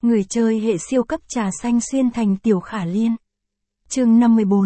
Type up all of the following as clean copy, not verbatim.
Người chơi hệ siêu cấp trà xanh xuyên thành Tiểu Khả Liên. Chương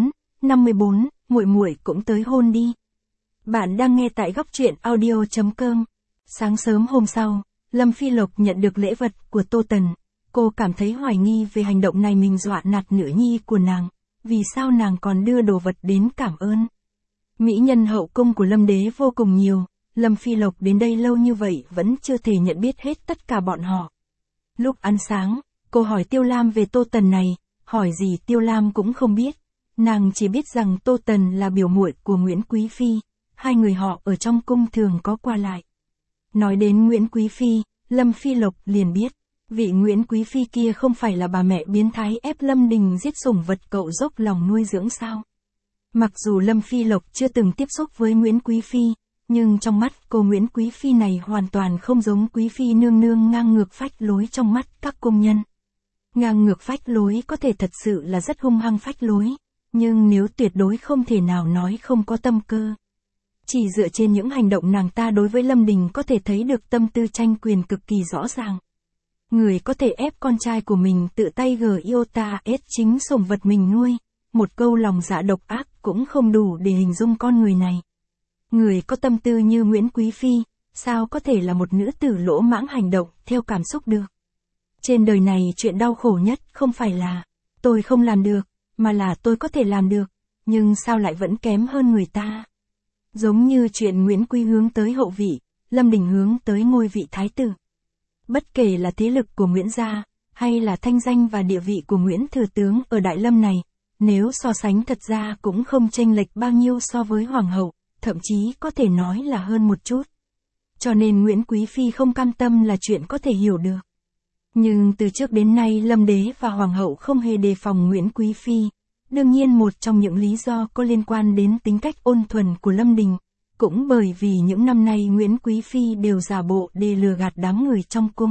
54, muội muội cũng tới hôn đi. Bạn đang nghe tại góc truyện audio.com. Sáng sớm hôm sau, Lâm Phi Lộc nhận được lễ vật của Tô Tần. Cô cảm thấy hoài nghi về hành động này mình dọa nạt nữ nhi của nàng. Vì sao nàng còn đưa đồ vật đến cảm ơn? Mỹ nhân hậu cung của Lâm Đế vô cùng nhiều. Lâm Phi Lộc đến đây lâu như vậy vẫn chưa thể nhận biết hết tất cả bọn họ. Lúc ăn sáng, cô hỏi Tiêu Lam về Tô Tần này, hỏi gì Tiêu Lam cũng không biết. Nàng chỉ biết rằng Tô Tần là biểu muội của Nguyễn Quý Phi, hai người họ ở trong cung thường có qua lại. Nói đến Nguyễn Quý Phi, Lâm Phi Lộc liền biết, vị Nguyễn Quý Phi kia không phải là bà mẹ biến thái ép Lâm Đình giết sủng vật cậu dốc lòng nuôi dưỡng sao. Mặc dù Lâm Phi Lộc chưa từng tiếp xúc với Nguyễn Quý Phi, nhưng trong mắt cô Nguyễn Quý Phi này hoàn toàn không giống Quý Phi nương nương ngang ngược phách lối trong mắt các cung nhân. Ngang ngược phách lối có thể thật sự là rất hung hăng phách lối, nhưng nếu tuyệt đối không thể nào nói không có tâm cơ. Chỉ dựa trên những hành động nàng ta đối với Lâm Đình có thể thấy được tâm tư tranh quyền cực kỳ rõ ràng. Người có thể ép con trai của mình tự tay giết chính sủng vật mình nuôi, một câu lòng dạ độc ác cũng không đủ để hình dung con người này. Người có tâm tư như Nguyễn Quý Phi, sao có thể là một nữ tử lỗ mãng hành động theo cảm xúc được? Trên đời này chuyện đau khổ nhất không phải là tôi không làm được, mà là tôi có thể làm được, nhưng sao lại vẫn kém hơn người ta? Giống như chuyện Nguyễn Quý hướng tới hậu vị, Lâm Đình hướng tới ngôi vị thái tử. Bất kể là thế lực của Nguyễn gia, hay là thanh danh và địa vị của Nguyễn Thừa Tướng ở Đại Lâm này, nếu so sánh thật ra cũng không chênh lệch bao nhiêu so với Hoàng hậu, thậm chí có thể nói là hơn một chút. Cho nên Nguyễn Quý Phi không cam tâm là chuyện có thể hiểu được. Nhưng từ trước đến nay Lâm Đế và Hoàng hậu không hề đề phòng Nguyễn Quý Phi. Đương nhiên một trong những lý do có liên quan đến tính cách ôn thuần của Lâm Đình, cũng bởi vì những năm nay Nguyễn Quý Phi đều giả bộ để lừa gạt đám người trong cung.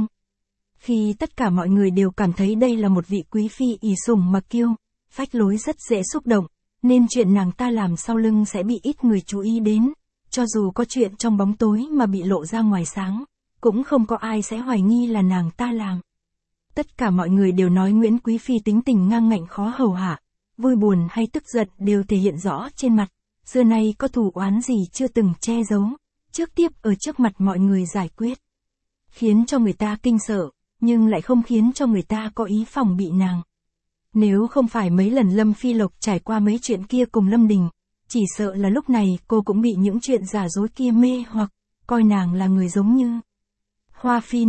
Khi tất cả mọi người đều cảm thấy đây là một vị Quý Phi ỷ sủng mà kiêu, phách lối rất dễ xúc động, nên chuyện nàng ta làm sau lưng sẽ bị ít người chú ý đến, cho dù có chuyện trong bóng tối mà bị lộ ra ngoài sáng, cũng không có ai sẽ hoài nghi là nàng ta làm. Tất cả mọi người đều nói Nguyễn Quý Phi tính tình ngang ngạnh khó hầu hạ, vui buồn hay tức giận đều thể hiện rõ trên mặt, xưa nay có thù oán gì chưa từng che giấu, trước tiếp ở trước mặt mọi người giải quyết. Khiến cho người ta kinh sợ, nhưng lại không khiến cho người ta có ý phòng bị nàng. Nếu không phải mấy lần Lâm Phi Lộc trải qua mấy chuyện kia cùng Lâm Đình, chỉ sợ là lúc này cô cũng bị những chuyện giả dối kia mê hoặc, coi nàng là người giống như Hoa Phi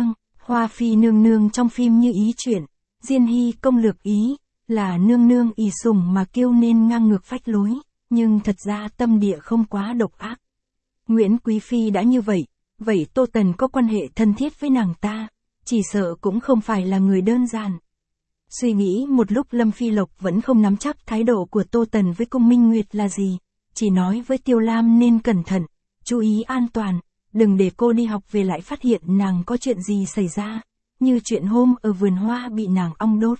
nương nương trong phim Như Ý chuyện, Diên Hy công lược ý, là nương nương ỷ sủng mà kiêu nên ngang ngược phách lối, nhưng thật ra tâm địa không quá độc ác. Nguyễn Quý Phi đã như vậy, vậy Tô Tần có quan hệ thân thiết với nàng ta, chỉ sợ cũng không phải là người đơn giản. Suy nghĩ một lúc Lâm Phi Lộc vẫn không nắm chắc thái độ của Tô Tần với cung Minh Nguyệt là gì, chỉ nói với Tiêu Lam nên cẩn thận, chú ý an toàn, đừng để cô đi học về lại phát hiện nàng có chuyện gì xảy ra, như chuyện hôm ở vườn hoa bị nàng ong đốt.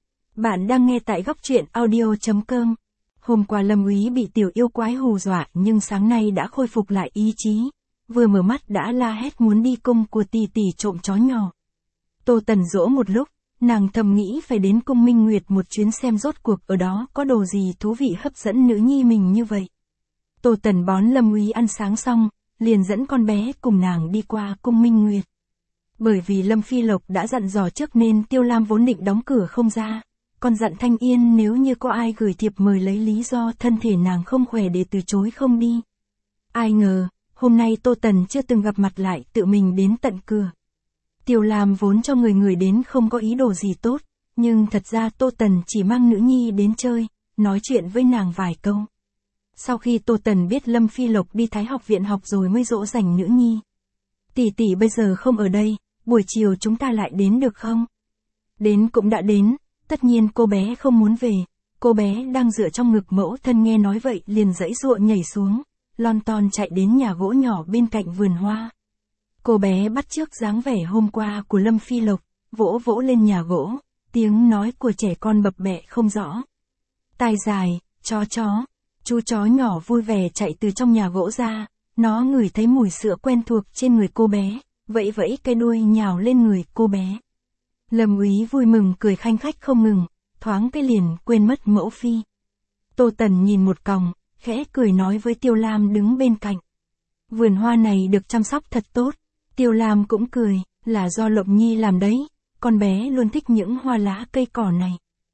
Bạn đang nghe tại góc truyện audio.com. Hôm qua Lâm Úy bị tiểu yêu quái hù dọa nhưng sáng nay đã khôi phục lại ý chí, vừa mở mắt đã la hét muốn đi cung của tỷ tỷ trộm chó nhỏ. Tô Tần dỗ một lúc, nàng thầm nghĩ phải đến cung Minh Nguyệt một chuyến xem rốt cuộc ở đó có đồ gì thú vị hấp dẫn nữ nhi mình như vậy. Tô Tần bón Lâm Úy ăn sáng xong, liền dẫn con bé cùng nàng đi qua cung Minh Nguyệt. Bởi vì Lâm Phi Lộc đã dặn dò trước nên Tiêu Lam vốn định đóng cửa không ra, còn dặn Thanh Yên nếu như có ai gửi thiệp mời lấy lý do thân thể nàng không khỏe để từ chối không đi. Ai ngờ, hôm nay Tô Tần chưa từng gặp mặt lại tự mình đến tận cửa. Tiêu Lam vốn cho người đến không có ý đồ gì tốt, nhưng thật ra Tô Tần chỉ mang nữ nhi đến chơi, nói chuyện với nàng vài câu. Sau khi Tô Tần biết Lâm Phi Lộc đi Thái học viện học rồi mới dỗ dành nữ nhi. Tỷ tỷ bây giờ không ở đây, buổi chiều chúng ta lại đến được không? Đến cũng đã đến, tất nhiên cô bé không muốn về, cô bé đang dựa trong ngực mẫu thân nghe nói vậy liền giãy giụa nhảy xuống, lon ton chạy đến nhà gỗ nhỏ bên cạnh vườn hoa. Cô bé bắt chước dáng vẻ hôm qua của Lâm Phi Lộc, vỗ vỗ lên nhà gỗ, tiếng nói của trẻ con bập bẹ không rõ. Tai dài, chó, chú chó nhỏ vui vẻ chạy từ trong nhà gỗ ra, nó ngửi thấy mùi sữa quen thuộc trên người cô bé, vẫy vẫy cái đuôi nhào lên người cô bé. Lâm Úy vui mừng cười khanh khách không ngừng, thoáng cái liền quên mất mẫu phi. Tô Tần nhìn một còng, khẽ cười nói với Tiêu Lam đứng bên cạnh. Vườn hoa này được chăm sóc thật tốt. Tiêu Lam cũng cười, là do Lộng Nhi làm đấy, con bé luôn thích những hoa lá cây cỏ này.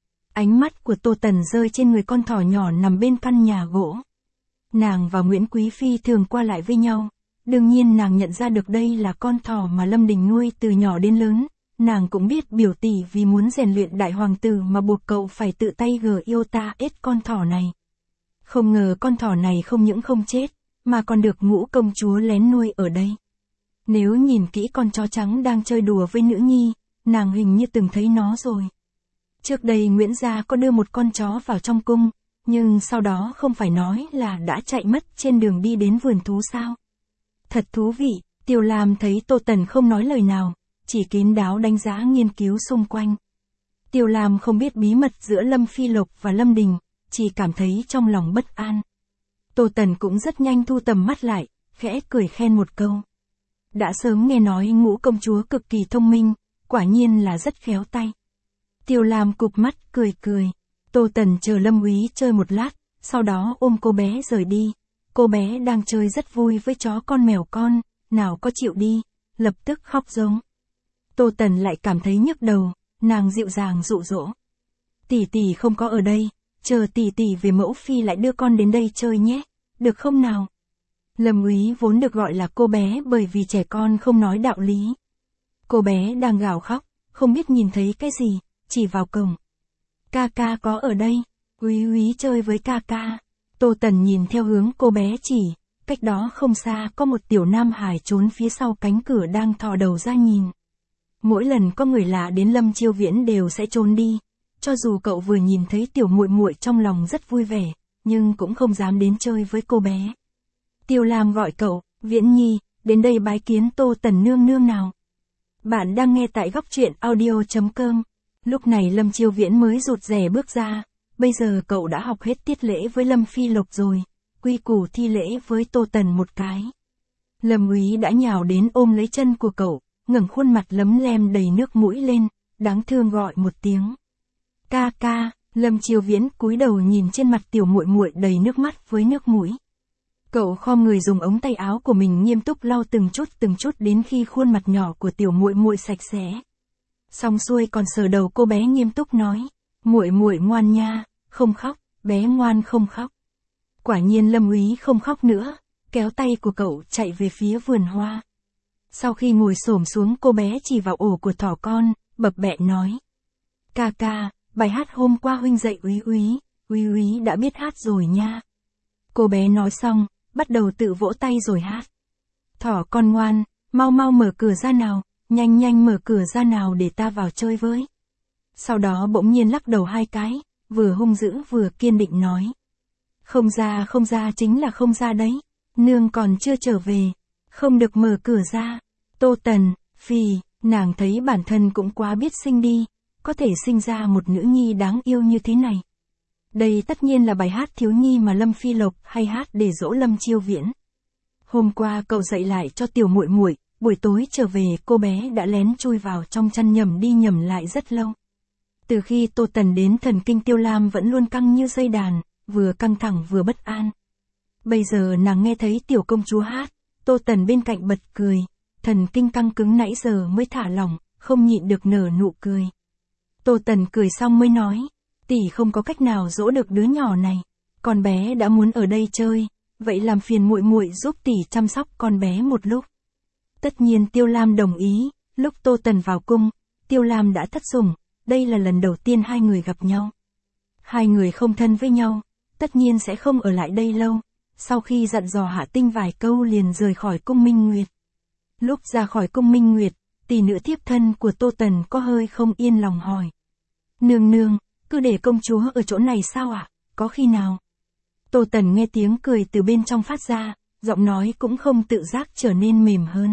Ánh mắt của Tô Tần rơi trên người con thỏ nhỏ nằm bên căn nhà gỗ. Nàng và Nguyễn Quý Phi thường qua lại với nhau, đương nhiên nàng nhận ra được đây là con thỏ mà Lâm Đình nuôi từ nhỏ đến lớn. Nàng cũng biết biểu tỷ vì muốn rèn luyện đại hoàng tử mà buộc cậu phải tự tay yêu ta ết con thỏ này. Không ngờ con thỏ này không những không chết, mà còn được Ngũ công chúa lén nuôi ở đây. Nếu nhìn kỹ con chó trắng đang chơi đùa với nữ nhi, nàng hình như từng thấy nó rồi. Trước đây Nguyễn gia có đưa một con chó vào trong cung, nhưng sau đó không phải nói là đã chạy mất trên đường đi đến vườn thú sao? Thật thú vị. Tiêu Lam thấy Tô Tần không nói lời nào, chỉ kín đáo đánh giá nghiên cứu xung quanh. Tiêu Lam không biết bí mật giữa Lâm Phi Lộc và Lâm Đình, chỉ cảm thấy trong lòng bất an. Tô Tần cũng rất nhanh thu tầm mắt lại, khẽ cười khen một câu. Đã sớm nghe nói Ngũ công chúa cực kỳ thông minh, quả nhiên là rất khéo tay. Tiêu Lam cụp mắt cười cười. Tô Tần chờ Lâm Úy chơi một lát, sau đó ôm cô bé rời đi. Cô bé đang chơi rất vui với chó con mèo con, nào có chịu đi, lập tức khóc giống. Tô Tần lại cảm thấy nhức đầu, nàng dịu dàng dụ dỗ. Tỷ tỷ không có ở đây, chờ tỷ tỷ về mẫu phi lại đưa con đến đây chơi nhé, được không nào? Lâm Úy vốn được gọi là cô bé bởi vì trẻ con không nói đạo lý. Cô bé đang gào khóc, không biết nhìn thấy cái gì, chỉ vào cổng. Ca ca có ở đây, Úy Úy chơi với ca ca. Tô Tần nhìn theo hướng cô bé chỉ, cách đó không xa có một tiểu nam hải trốn phía sau cánh cửa đang thò đầu ra nhìn. Mỗi lần có người lạ đến Lâm Chiêu Viễn đều sẽ trốn đi, cho dù cậu vừa nhìn thấy tiểu muội muội trong lòng rất vui vẻ, nhưng cũng không dám đến chơi với cô bé. Tiêu Lam gọi cậu, Viễn Nhi, đến đây bái kiến Tô Tần nương nương nào. Bạn đang nghe tại góc truyện audio.com. Lúc này Lâm Chiêu Viễn mới rụt rè bước ra, bây giờ cậu đã học hết tiết lễ với Lâm Phi Lộc rồi, quy củ thi lễ với Tô Tần một cái. Lâm Úy đã nhào đến ôm lấy chân của cậu, ngẩng khuôn mặt lấm lem đầy nước mũi lên, đáng thương gọi một tiếng. Ca ca. Lâm Chiêu Viễn cúi đầu nhìn trên mặt tiểu muội muội đầy nước mắt với nước mũi. Cậu khom người dùng ống tay áo của mình nghiêm túc lau từng chút đến khi khuôn mặt nhỏ của tiểu muội muội sạch sẽ. Xong xuôi còn sờ đầu cô bé nghiêm túc nói, muội muội ngoan nha, không khóc, bé ngoan không khóc. Quả nhiên Lâm Úy không khóc nữa, kéo tay của cậu chạy về phía vườn hoa. Sau khi ngồi xổm xuống cô bé chỉ vào ổ của thỏ con, bập bẹ nói. Ca ca, bài hát hôm qua huynh dạy Úy Úy đã biết hát rồi nha. Cô bé nói xong, bắt đầu tự vỗ tay rồi hát. Thỏ con ngoan, mau mau mở cửa ra nào, nhanh mở cửa ra nào để ta vào chơi với. Sau đó bỗng nhiên lắc đầu hai cái, vừa hung dữ vừa kiên định nói. Không ra chính là không ra đấy, nương còn chưa trở về, không được mở cửa ra. Tô Tần, phì, nàng thấy bản thân cũng quá biết sinh đi, có thể sinh ra một nữ nhi đáng yêu như thế này. Đây tất nhiên là bài hát thiếu nhi mà Lâm Phi Lộc hay hát để dỗ Lâm Chiêu Viễn. Hôm qua cậu dạy lại cho tiểu muội muội, buổi tối trở về cô bé đã lén chui vào trong chăn nhầm đi nhầm lại rất lâu. Từ khi Tô Tần đến thần kinh Tiêu Lam vẫn luôn căng như dây đàn, vừa căng thẳng vừa bất an. Bây giờ nàng nghe thấy tiểu công chúa hát, Tô Tần bên cạnh bật cười, thần kinh căng cứng nãy giờ mới thả lỏng, không nhịn được nở nụ cười. Tô Tần cười xong mới nói, tỷ không có cách nào dỗ được đứa nhỏ này, con bé đã muốn ở đây chơi, vậy làm phiền muội muội giúp tỷ chăm sóc con bé một lúc. Tất nhiên Tiêu Lam đồng ý, lúc Tô Tần vào cung, Tiêu Lam đã thất sủng, đây là lần đầu tiên hai người gặp nhau. Hai người không thân với nhau, tất nhiên sẽ không ở lại đây lâu, sau khi dặn dò Hạ Tinh vài câu liền rời khỏi cung Minh Nguyệt. Lúc ra khỏi cung Minh Nguyệt, tỷ nữ thiếp thân của Tô Tần có hơi không yên lòng hỏi. Nương nương, cứ để công chúa ở chỗ này sao ạ, có khi nào? Tô Tần nghe tiếng cười từ bên trong phát ra, giọng nói cũng không tự giác trở nên mềm hơn.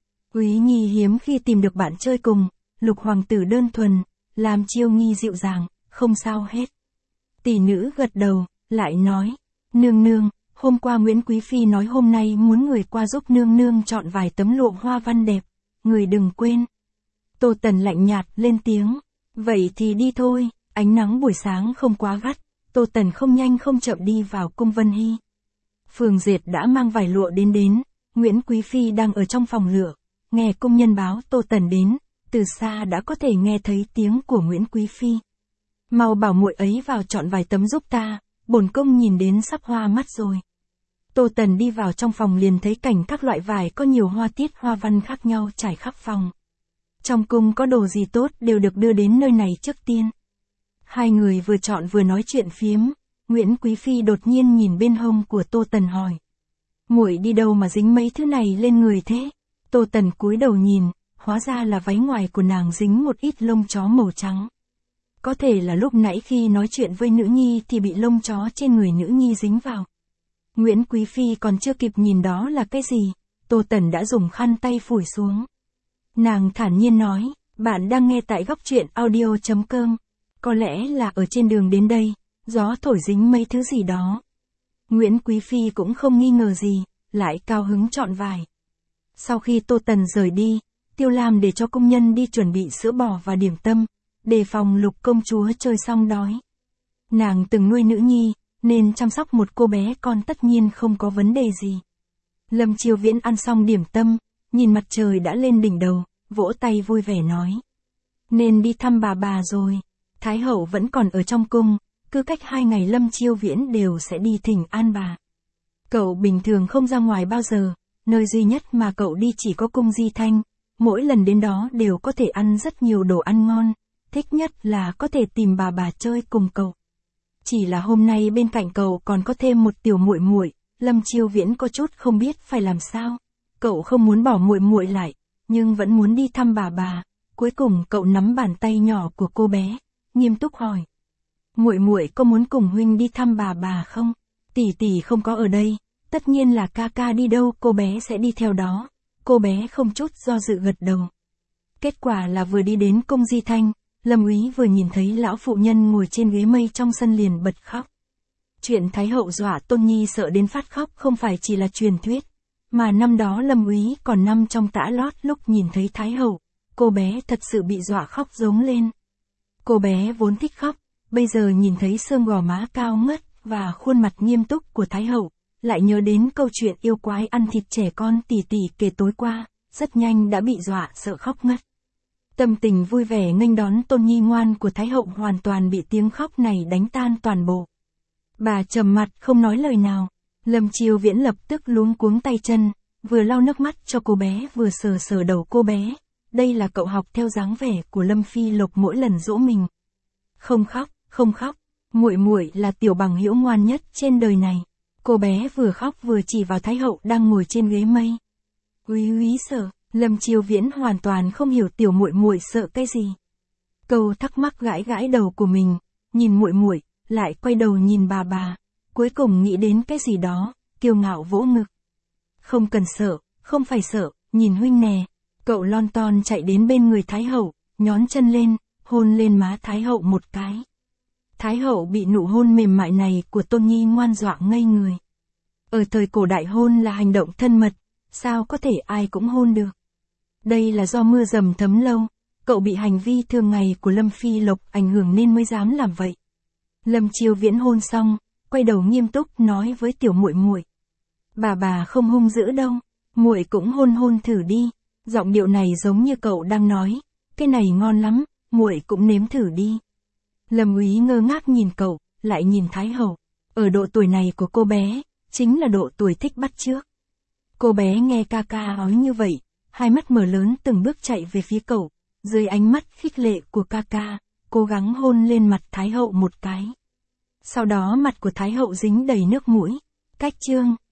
Úy Nhi hiếm khi tìm được bạn chơi cùng, Lục hoàng tử đơn thuần, làm Chiêu Nghi dịu dàng, không sao hết. Tỷ nữ gật đầu, lại nói, nương nương, hôm qua Nguyễn Quý Phi nói hôm nay muốn người qua giúp nương nương chọn vài tấm lụa hoa văn đẹp, người đừng quên. Tô Tần lạnh nhạt lên tiếng. Vậy thì đi thôi, ánh nắng buổi sáng không quá gắt. Tô Tần không nhanh không chậm đi vào cung Vân Hy. Phường Dệt đã mang vải lụa đến. Nguyễn Quý Phi đang ở trong phòng lửa. Nghe công nhân báo Tô Tần đến, từ xa đã có thể nghe thấy tiếng của Nguyễn Quý Phi. Mau bảo muội ấy vào chọn vài tấm giúp ta, bổn cung nhìn đến sắp hoa mắt rồi. Tô Tần đi vào trong phòng liền thấy cảnh các loại vải có nhiều hoa tiết hoa văn khác nhau trải khắp phòng. Trong cung có đồ gì tốt đều được đưa đến nơi này trước tiên. Hai người vừa chọn vừa nói chuyện phiếm, Nguyễn Quý Phi đột nhiên nhìn bên hông của Tô Tần hỏi. Muội đi đâu mà dính mấy thứ này lên người thế? Tô Tần cúi đầu nhìn, hóa ra là váy ngoài của nàng dính một ít lông chó màu trắng. Có thể là lúc nãy khi nói chuyện với nữ nhi thì bị lông chó trên người nữ nhi dính vào. Nguyễn Quý Phi còn chưa kịp nhìn đó là cái gì, Tô Tần đã dùng khăn tay phủi xuống. Nàng thản nhiên nói, bạn đang nghe tại góc truyện audio.com. Có lẽ là ở trên đường đến đây, gió thổi dính mấy thứ gì đó. Nguyễn Quý Phi cũng không nghi ngờ gì, lại cao hứng chọn vải. Sau khi Tô Tần rời đi, Tiêu Lam để cho công nhân đi chuẩn bị sữa bò và điểm tâm, đề phòng Lục công chúa chơi xong đói. Nàng từng nuôi nữ nhi, nên chăm sóc một cô bé con tất nhiên không có vấn đề gì. Lâm Chiêu Viễn ăn xong điểm tâm, nhìn mặt trời đã lên đỉnh đầu, vỗ tay vui vẻ nói. Nên đi thăm bà rồi, Thái hậu vẫn còn ở trong cung, cứ cách 2 ngày Lâm Chiêu Viễn đều sẽ đi thỉnh an bà. Cậu bình thường không ra ngoài bao giờ, nơi duy nhất mà cậu đi chỉ có cung Di Thanh, mỗi lần đến đó đều có thể ăn rất nhiều đồ ăn ngon, thích nhất là có thể tìm bà chơi cùng cậu. Chỉ là hôm nay bên cạnh cậu còn có thêm một tiểu muội muội, Lâm Chiêu Viễn có chút không biết phải làm sao. Cậu không muốn bỏ muội muội lại, nhưng vẫn muốn đi thăm bà. Cuối cùng cậu nắm bàn tay nhỏ của cô bé, nghiêm túc hỏi. Muội muội có muốn cùng huynh đi thăm bà không? Tỷ tỷ không có ở đây, tất nhiên là ca ca đi đâu cô bé sẽ đi theo đó. Cô bé không chút do dự gật đầu. Kết quả là vừa đi đến cung Di Thanh, Lâm Úy vừa nhìn thấy lão phụ nhân ngồi trên ghế mây trong sân liền bật khóc. Chuyện Thái hậu dọa Tôn Nhi sợ đến phát khóc không phải chỉ là truyền thuyết, mà năm đó Lâm Úy còn nằm trong tã lót lúc nhìn thấy Thái hậu, cô bé thật sự bị dọa khóc rống lên. Cô bé vốn thích khóc, bây giờ nhìn thấy xương gò má cao ngất và khuôn mặt nghiêm túc của Thái hậu, lại nhớ đến câu chuyện yêu quái ăn thịt trẻ con tỷ tỷ kể tối qua, rất nhanh đã bị dọa sợ khóc ngất. Tâm tình vui vẻ nghênh đón Tôn Nhi ngoan của Thái hậu hoàn toàn bị tiếng khóc này đánh tan toàn bộ. Bà trầm mặt không nói lời nào, Lâm Chiêu Viễn lập tức luống cuống tay chân, vừa lau nước mắt cho cô bé vừa sờ sờ đầu cô bé. Đây là cậu học theo dáng vẻ của Lâm Phi Lộc mỗi lần dỗ mình. Không khóc, muội muội là tiểu bằng hữu ngoan nhất trên đời này. Cô bé vừa khóc vừa chỉ vào Thái hậu đang ngồi trên ghế mây. Úy sợ. Lâm Chiêu Viễn hoàn toàn không hiểu tiểu muội muội sợ cái gì. Câu thắc mắc gãi đầu của mình, nhìn muội muội, lại quay đầu nhìn bà, cuối cùng nghĩ đến cái gì đó, kiêu ngạo vỗ ngực. Không cần sợ, không phải sợ, nhìn huynh nè. Cậu lon ton chạy đến bên người Thái hậu, nhón chân lên, hôn lên má Thái hậu một cái. Thái hậu bị nụ hôn mềm mại này của Tôn Nhi ngoan dọa ngây người. Ở thời cổ đại hôn là hành động thân mật, sao có thể ai cũng hôn được. Đây là do mưa dầm thấm lâu, cậu bị hành vi thường ngày của Lâm Phi Lộc ảnh hưởng nên mới dám làm vậy. Lâm Chiêu Viễn hôn xong, quay đầu nghiêm túc nói với tiểu muội muội. Bà không hung dữ đâu, muội cũng hôn thử đi. Giọng điệu này giống như cậu đang nói, cái này ngon lắm, muội cũng nếm thử đi. Lâm Úy ngơ ngác nhìn cậu, lại nhìn Thái hậu. Ở độ tuổi này của cô bé, chính là độ tuổi thích bắt chước. Cô bé nghe ca nói như vậy, hai mắt mở lớn từng bước chạy về phía cậu, dưới ánh mắt khích lệ của ca, cố gắng hôn lên mặt Thái hậu một cái. Sau đó mặt của Thái hậu dính đầy nước mũi. Cách chương